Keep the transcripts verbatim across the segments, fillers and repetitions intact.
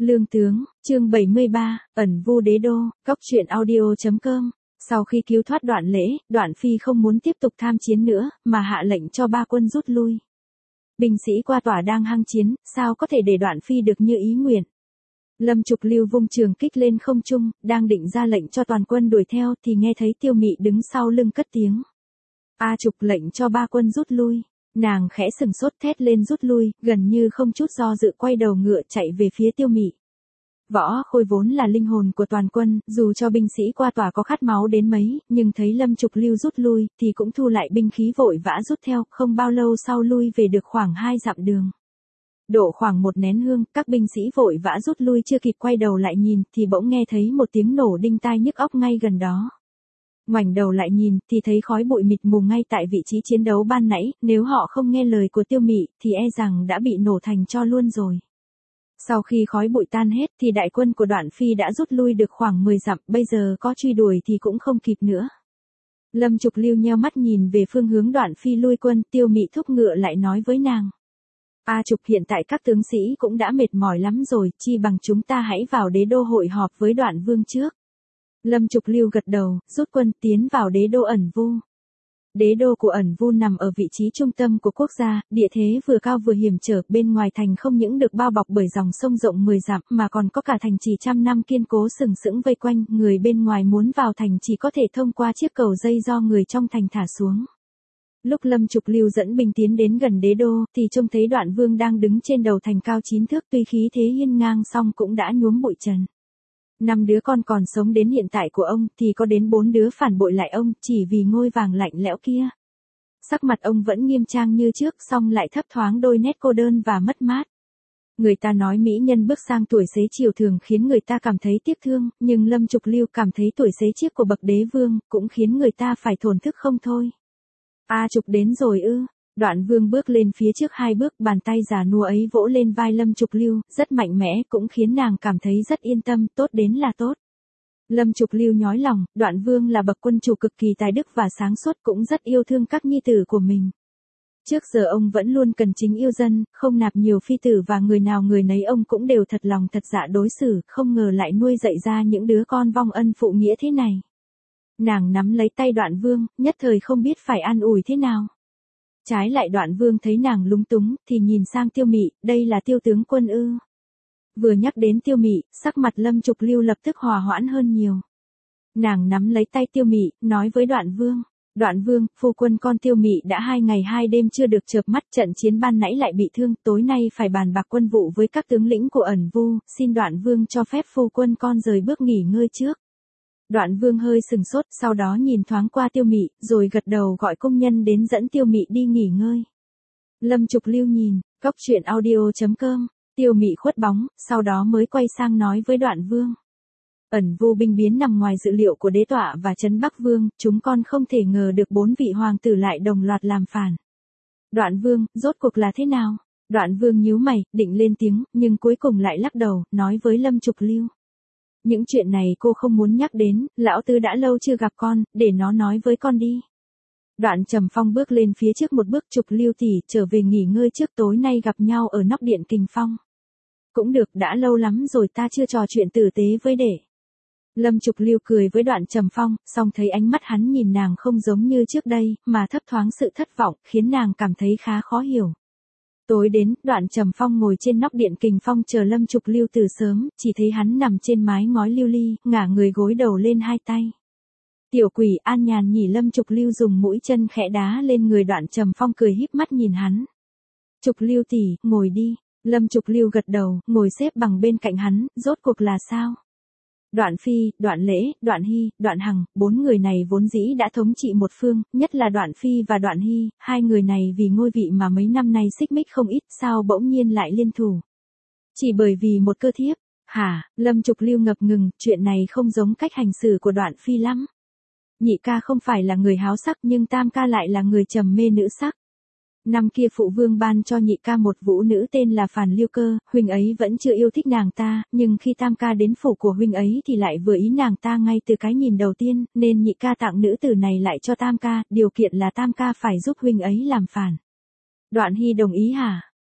Lương tướng, chương bảy mươi ba, ẩn vu đế đô, góc truyện audio chấm com. Sau khi cứu thoát Đoạn Lễ, Đoạn Phi không muốn tiếp tục tham chiến nữa, mà hạ lệnh cho ba quân rút lui. Binh sĩ qua tỏa đang hăng chiến, sao có thể để Đoạn Phi được như ý nguyện. Lâm Trục Lưu vung trường kích lên không trung, đang định ra lệnh cho toàn quân đuổi theo thì nghe thấy Tiêu Mị đứng sau lưng cất tiếng. A Trục lệnh cho ba quân rút lui. Nàng khẽ sừng sốt thét lên rút lui, gần như không chút do dự quay đầu ngựa chạy về phía Tiêu Mị. Võ Khôi vốn là linh hồn của toàn quân, dù cho binh sĩ qua tòa có khát máu đến mấy, nhưng thấy Lâm Trục Lưu rút lui, thì cũng thu lại binh khí vội vã rút theo, không bao lâu sau lui về được khoảng hai dặm đường. Đổ khoảng một nén hương, các binh sĩ vội vã rút lui chưa kịp quay đầu lại nhìn, thì bỗng nghe thấy một tiếng nổ đinh tai nhức óc ngay gần đó. Ngoảnh đầu lại nhìn, thì thấy khói bụi mịt mù ngay tại vị trí chiến đấu ban nãy, nếu họ không nghe lời của Tiêu Mị, thì e rằng đã bị nổ thành tro luôn rồi. Sau khi khói bụi tan hết, thì đại quân của Đoạn Phi đã rút lui được khoảng mười dặm, bây giờ có truy đuổi thì cũng không kịp nữa. Lâm Trục Lưu nheo mắt nhìn về phương hướng Đoạn Phi lui quân, Tiêu Mị thúc ngựa lại nói với nàng. A Trục, hiện tại các tướng sĩ cũng đã mệt mỏi lắm rồi, chi bằng chúng ta hãy vào đế đô hội họp với Đoạn Vương trước. Lâm Trục Lưu gật đầu, rút quân tiến vào đế đô ẩn vu. Đế đô của ẩn vu nằm ở vị trí trung tâm của quốc gia, địa thế vừa cao vừa hiểm trở, bên ngoài thành không những được bao bọc bởi dòng sông rộng mười dặm mà còn có cả thành trì trăm năm kiên cố sừng sững vây quanh, người bên ngoài muốn vào thành chỉ có thể thông qua chiếc cầu dây do người trong thành thả xuống. Lúc Lâm Trục Lưu dẫn binh tiến đến gần đế đô, thì trông thấy Đoạn Vương đang đứng trên đầu thành cao chín thước, tuy khí thế hiên ngang song cũng đã nhuốm bụi trần. Năm đứa con còn sống đến hiện tại của ông, thì có đến bốn đứa phản bội lại ông, chỉ vì ngôi vàng lạnh lẽo kia. Sắc mặt ông vẫn nghiêm trang như trước, song lại thấp thoáng đôi nét cô đơn và mất mát. Người ta nói mỹ nhân bước sang tuổi xế chiều thường khiến người ta cảm thấy tiếc thương, nhưng Lâm Trục Lưu cảm thấy tuổi xế chiếc của bậc đế vương, cũng khiến người ta phải thổn thức không thôi. A Trục đến rồi ư? Đoạn Vương bước lên phía trước hai bước, bàn tay già nua ấy vỗ lên vai Lâm Trục Lưu, rất mạnh mẽ, cũng khiến nàng cảm thấy rất yên tâm, tốt đến là tốt. Lâm Trục Lưu nhói lòng, Đoạn Vương là bậc quân chủ cực kỳ tài đức và sáng suốt, cũng rất yêu thương các nhi tử của mình. Trước giờ ông vẫn luôn cần chính yêu dân, không nạp nhiều phi tử và người nào người nấy ông cũng đều thật lòng thật dạ đối xử, không ngờ lại nuôi dạy ra những đứa con vong ân phụ nghĩa thế này. Nàng nắm lấy tay Đoạn Vương, nhất thời không biết phải an ủi thế nào. Trái lại Đoạn Vương thấy nàng lúng túng, thì nhìn sang Tiêu Mị, đây là Tiêu tướng quân ư? Vừa nhắc đến Tiêu Mị, sắc mặt Lâm Trục Lưu lập tức hòa hoãn hơn nhiều. Nàng nắm lấy tay Tiêu Mị, nói với Đoạn Vương. Đoạn Vương, phu quân con Tiêu Mị đã hai ngày hai đêm chưa được chợp mắt, trận chiến ban nãy lại bị thương, tối nay phải bàn bạc quân vụ với các tướng lĩnh của ẩn vu, xin Đoạn Vương cho phép phu quân con rời bước nghỉ ngơi trước. Đoạn Vương hơi sừng sốt, sau đó nhìn thoáng qua Tiêu Mị, rồi gật đầu gọi công nhân đến dẫn Tiêu Mị đi nghỉ ngơi. Lâm Trục Lưu nhìn, góc truyện audio chấm com, Tiêu Mị khuất bóng, sau đó mới quay sang nói với Đoạn Vương. Ẩn vu binh biến nằm ngoài dự liệu của đế tọa và Trấn Bắc Vương, chúng con không thể ngờ được bốn vị hoàng tử lại đồng loạt làm phản. Đoạn Vương, rốt cuộc là thế nào? Đoạn Vương nhíu mày, định lên tiếng, nhưng cuối cùng lại lắc đầu, nói với Lâm Trục Lưu. Những chuyện này cô không muốn nhắc đến, lão tứ đã lâu chưa gặp con, để nó nói với con đi. Đoạn Trầm Phong bước lên phía trước một bước, Trục Lưu tỷ, trở về nghỉ ngơi trước, tối nay gặp nhau ở nóc điện Kình Phong. Cũng được, đã lâu lắm rồi ta chưa trò chuyện tử tế với đệ. Lâm Trục Lưu cười với Đoạn Trầm Phong, song thấy ánh mắt hắn nhìn nàng không giống như trước đây, mà thấp thoáng sự thất vọng, khiến nàng cảm thấy khá khó hiểu. Tối đến, Đoạn Trầm Phong ngồi trên nóc điện Kình Phong chờ Lâm Trục Lưu từ sớm, chỉ thấy hắn nằm trên mái ngói lưu ly, ngả người gối đầu lên hai tay. Tiểu quỷ, an nhàn nhỉ. Lâm Trục Lưu dùng mũi chân khẽ đá lên người Đoạn Trầm Phong, cười híp mắt nhìn hắn. Trục Lưu tỷ, ngồi đi. Lâm Trục Lưu gật đầu, ngồi xếp bằng bên cạnh hắn, rốt cuộc là sao? Đoạn Phi, Đoạn Lễ, Đoạn Hy, Đoạn Hằng, bốn người này vốn dĩ đã thống trị một phương, nhất là Đoạn Phi và Đoạn Hy, hai người này vì ngôi vị mà mấy năm nay xích mích không ít, sao bỗng nhiên lại liên thủ? Chỉ bởi vì một cơ thiếp. Hả? Lâm Trục Lưu ngập ngừng, chuyện này không giống cách hành xử của Đoạn Phi lắm. Nhị ca không phải là người háo sắc, nhưng tam ca lại là người trầm mê nữ sắc. Năm kia phụ vương ban cho nhị ca một vũ nữ tên là Phàn Liêu Cơ, huynh ấy vẫn chưa yêu thích nàng ta, nhưng khi tam ca đến phủ của huynh ấy thì lại vừa ý nàng ta ngay từ cái nhìn đầu tiên, nên nhị ca tặng nữ tử này lại cho tam ca, điều kiện là tam ca phải giúp huynh ấy làm phản. Đoạn Hy đồng ý hả?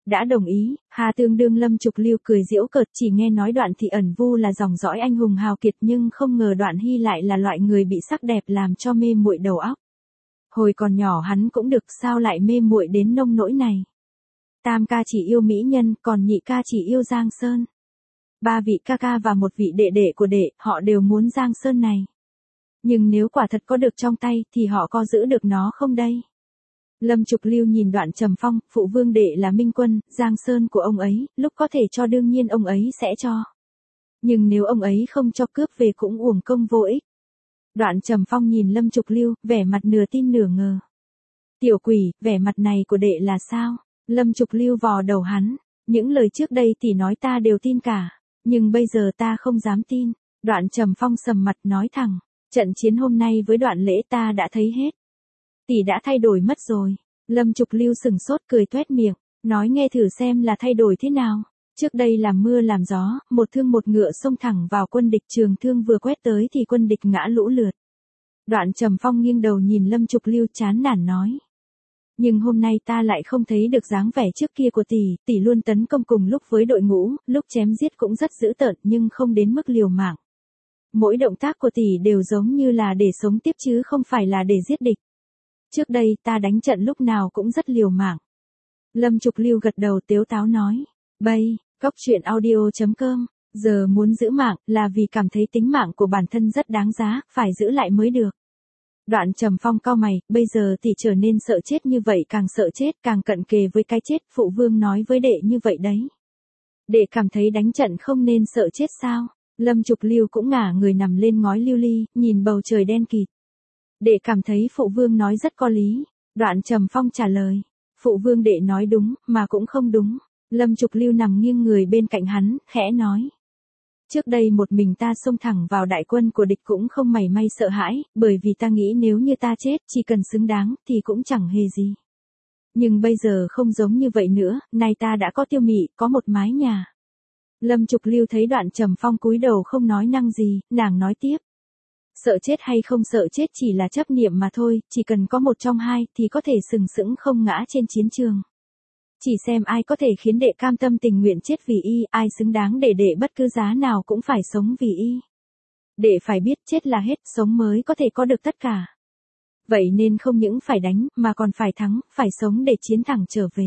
Đã đồng ý, Hà tương đương Lâm Trục Lưu cười giễu cợt, chỉ nghe nói Đoạn Thị ẩn vu là dòng dõi anh hùng hào kiệt, nhưng không ngờ Đoạn Hy lại là loại người bị sắc đẹp làm cho mê muội đầu óc. Hồi còn nhỏ hắn cũng được, sao lại mê muội đến nông nỗi này. Tam ca chỉ yêu mỹ nhân, còn nhị ca chỉ yêu Giang Sơn. Ba vị ca ca và một vị đệ đệ của đệ, họ đều muốn Giang Sơn này. Nhưng nếu quả thật có được trong tay, thì họ có giữ được nó không đây? Lâm Trục Lưu nhìn Đoạn Trầm Phong, phụ vương đệ là minh quân, Giang Sơn của ông ấy, lúc có thể cho đương nhiên ông ấy sẽ cho. Nhưng nếu ông ấy không cho cướp về cũng uổng công vô ích. Đoạn Trầm Phong nhìn Lâm Trục Lưu, vẻ mặt nửa tin nửa ngờ. Tiểu quỷ, vẻ mặt này của đệ là sao? Lâm Trục Lưu vò đầu hắn, những lời trước đây tỷ nói ta đều tin cả, nhưng bây giờ ta không dám tin. Đoạn Trầm Phong sầm mặt nói thẳng, trận chiến hôm nay với Đoạn Lễ ta đã thấy hết. Tỷ đã thay đổi mất rồi. Lâm Trục Lưu sừng sốt cười toét miệng, nói nghe thử xem là thay đổi thế nào. Trước đây làm mưa làm gió, một thương một ngựa xông thẳng vào quân địch, trường thương vừa quét tới thì quân địch ngã lũ lượt. Đoạn Trầm Phong nghiêng đầu nhìn Lâm Trục Lưu chán nản nói. Nhưng hôm nay ta lại không thấy được dáng vẻ trước kia của tỷ, tỷ luôn tấn công cùng lúc với đội ngũ, lúc chém giết cũng rất dữ tợn nhưng không đến mức liều mạng. Mỗi động tác của tỷ đều giống như là để sống tiếp chứ không phải là để giết địch. Trước đây ta đánh trận lúc nào cũng rất liều mạng. Lâm Trục Lưu gật đầu tếu táo nói. Bây, cóc truyện audio chấm com, giờ muốn giữ mạng là vì cảm thấy tính mạng của bản thân rất đáng giá, phải giữ lại mới được. Đoạn Trầm Phong cau mày, bây giờ thì trở nên sợ chết như vậy, càng sợ chết càng cận kề với cái chết, phụ vương nói với đệ như vậy đấy. Đệ cảm thấy đánh trận không nên sợ chết sao? Lâm Trục Lưu cũng ngả người nằm lên ngói lưu ly, nhìn bầu trời đen kịt. Đệ cảm thấy phụ vương nói rất có lý. Đoạn Trầm Phong trả lời, phụ vương đệ nói đúng, mà cũng không đúng. Lâm Trục Lưu nằm nghiêng người bên cạnh hắn, khẽ nói. Trước đây một mình ta xông thẳng vào đại quân của địch cũng không mảy may sợ hãi, bởi vì ta nghĩ nếu như ta chết, chỉ cần xứng đáng, thì cũng chẳng hề gì. Nhưng bây giờ không giống như vậy nữa, nay ta đã có Tiêu Mị, có một mái nhà. Lâm Trục Lưu thấy Đoạn Trầm Phong cúi đầu không nói năng gì, nàng nói tiếp. Sợ chết hay không sợ chết chỉ là chấp niệm mà thôi, chỉ cần có một trong hai, thì có thể sừng sững không ngã trên chiến trường. Chỉ xem ai có thể khiến đệ cam tâm tình nguyện chết vì y, ai xứng đáng để đệ bất cứ giá nào cũng phải sống vì y. Đệ phải biết chết là hết, sống mới có thể có được tất cả. Vậy nên không những phải đánh, mà còn phải thắng, phải sống để chiến thẳng trở về.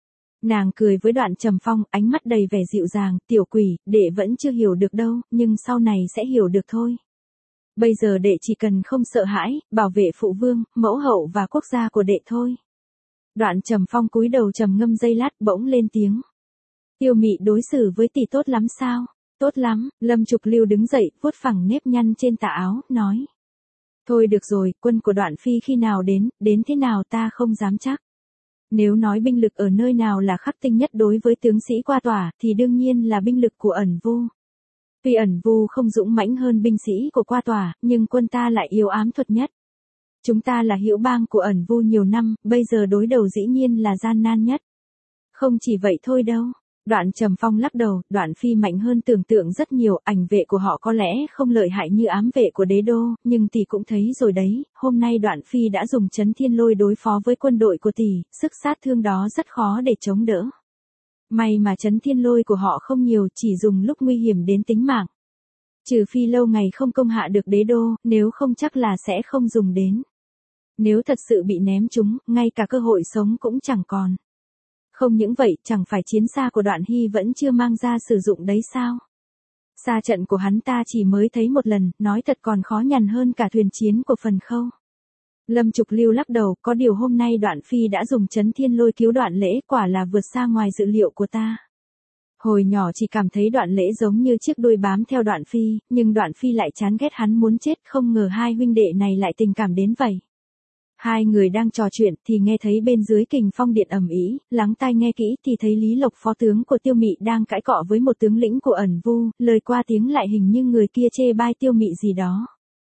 Nàng cười với Đoạn Trầm Phong, ánh mắt đầy vẻ dịu dàng, tiểu quỷ, đệ vẫn chưa hiểu được đâu, nhưng sau này sẽ hiểu được thôi. Bây giờ đệ chỉ cần không sợ hãi, bảo vệ phụ vương, mẫu hậu và quốc gia của đệ thôi. Đoạn Trầm Phong cúi đầu trầm ngâm giây lát, bỗng lên tiếng. Tiêu Mị đối xử với tỷ tốt lắm sao? Tốt lắm. Lâm Trục Lưu đứng dậy, vuốt phẳng nếp nhăn trên tà áo, nói. Thôi được rồi, quân của Đoạn Phi khi nào đến, đến thế nào ta không dám chắc. Nếu nói binh lực ở nơi nào là khắc tinh nhất đối với tướng sĩ qua tòa, thì đương nhiên là binh lực của Ẩn Vu. Tuy Ẩn Vu không dũng mãnh hơn binh sĩ của qua tòa, nhưng quân ta lại yếu ám thuật nhất. Chúng ta là hữu bang của Ẩn Vu nhiều năm, bây giờ đối đầu dĩ nhiên là gian nan nhất. Không chỉ vậy thôi đâu. Đoạn Trầm Phong lắc đầu, Đoạn Phi mạnh hơn tưởng tượng rất nhiều, ảnh vệ của họ có lẽ không lợi hại như ám vệ của đế đô, nhưng tỷ cũng thấy rồi đấy, hôm nay Đoạn Phi đã dùng Chấn Thiên Lôi đối phó với quân đội của tỷ, sức sát thương đó rất khó để chống đỡ. May mà Chấn Thiên Lôi của họ không nhiều, chỉ dùng lúc nguy hiểm đến tính mạng. Trừ phi lâu ngày không công hạ được đế đô, nếu không chắc là sẽ không dùng đến. Nếu thật sự bị ném chúng, ngay cả cơ hội sống cũng chẳng còn. Không những vậy, chẳng phải chiến xa của Đoạn Hy vẫn chưa mang ra sử dụng đấy sao? Xa trận của hắn ta chỉ mới thấy một lần, nói thật còn khó nhằn hơn cả thuyền chiến của Phần Khâu. Lâm Trục Lưu lắc đầu, có điều hôm nay Đoạn Phi đã dùng Chấn Thiên Lôi cứu Đoạn Lễ, quả là vượt xa ngoài dự liệu của ta. Hồi nhỏ chỉ cảm thấy Đoạn Lễ giống như chiếc đuôi bám theo Đoạn Phi, nhưng Đoạn Phi lại chán ghét hắn muốn chết, không ngờ hai huynh đệ này lại tình cảm đến vậy. Hai người đang trò chuyện thì nghe thấy bên dưới Kình Phong điện ầm ĩ, lắng tai nghe kỹ thì thấy Lý Lộc phó tướng của Tiêu Mị đang cãi cọ với một tướng lĩnh của Ẩn Vu, lời qua tiếng lại hình như người kia chê bai Tiêu Mị gì đó.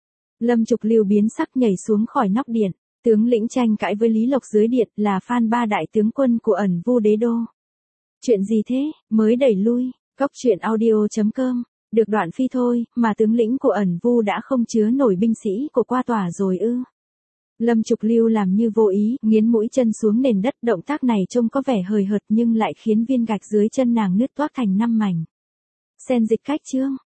Lâm Trục Lưu biến sắc nhảy xuống khỏi nóc điện, tướng lĩnh tranh cãi với Lý Lộc dưới điện là Phan Ba đại tướng quân của Ẩn Vu đế đô. Chuyện gì thế, mới đẩy lui, cóc truyện audio chấm com, được Đoạn Phi thôi, mà tướng lĩnh của Ẩn Vu đã không chứa nổi binh sĩ của qua tòa rồi ư. Lâm Trục Lưu làm như vô ý, nghiến mũi chân xuống nền đất, động tác này trông có vẻ hời hợt nhưng lại khiến viên gạch dưới chân nàng nứt toác thành năm mảnh. Sen dịch cách chương.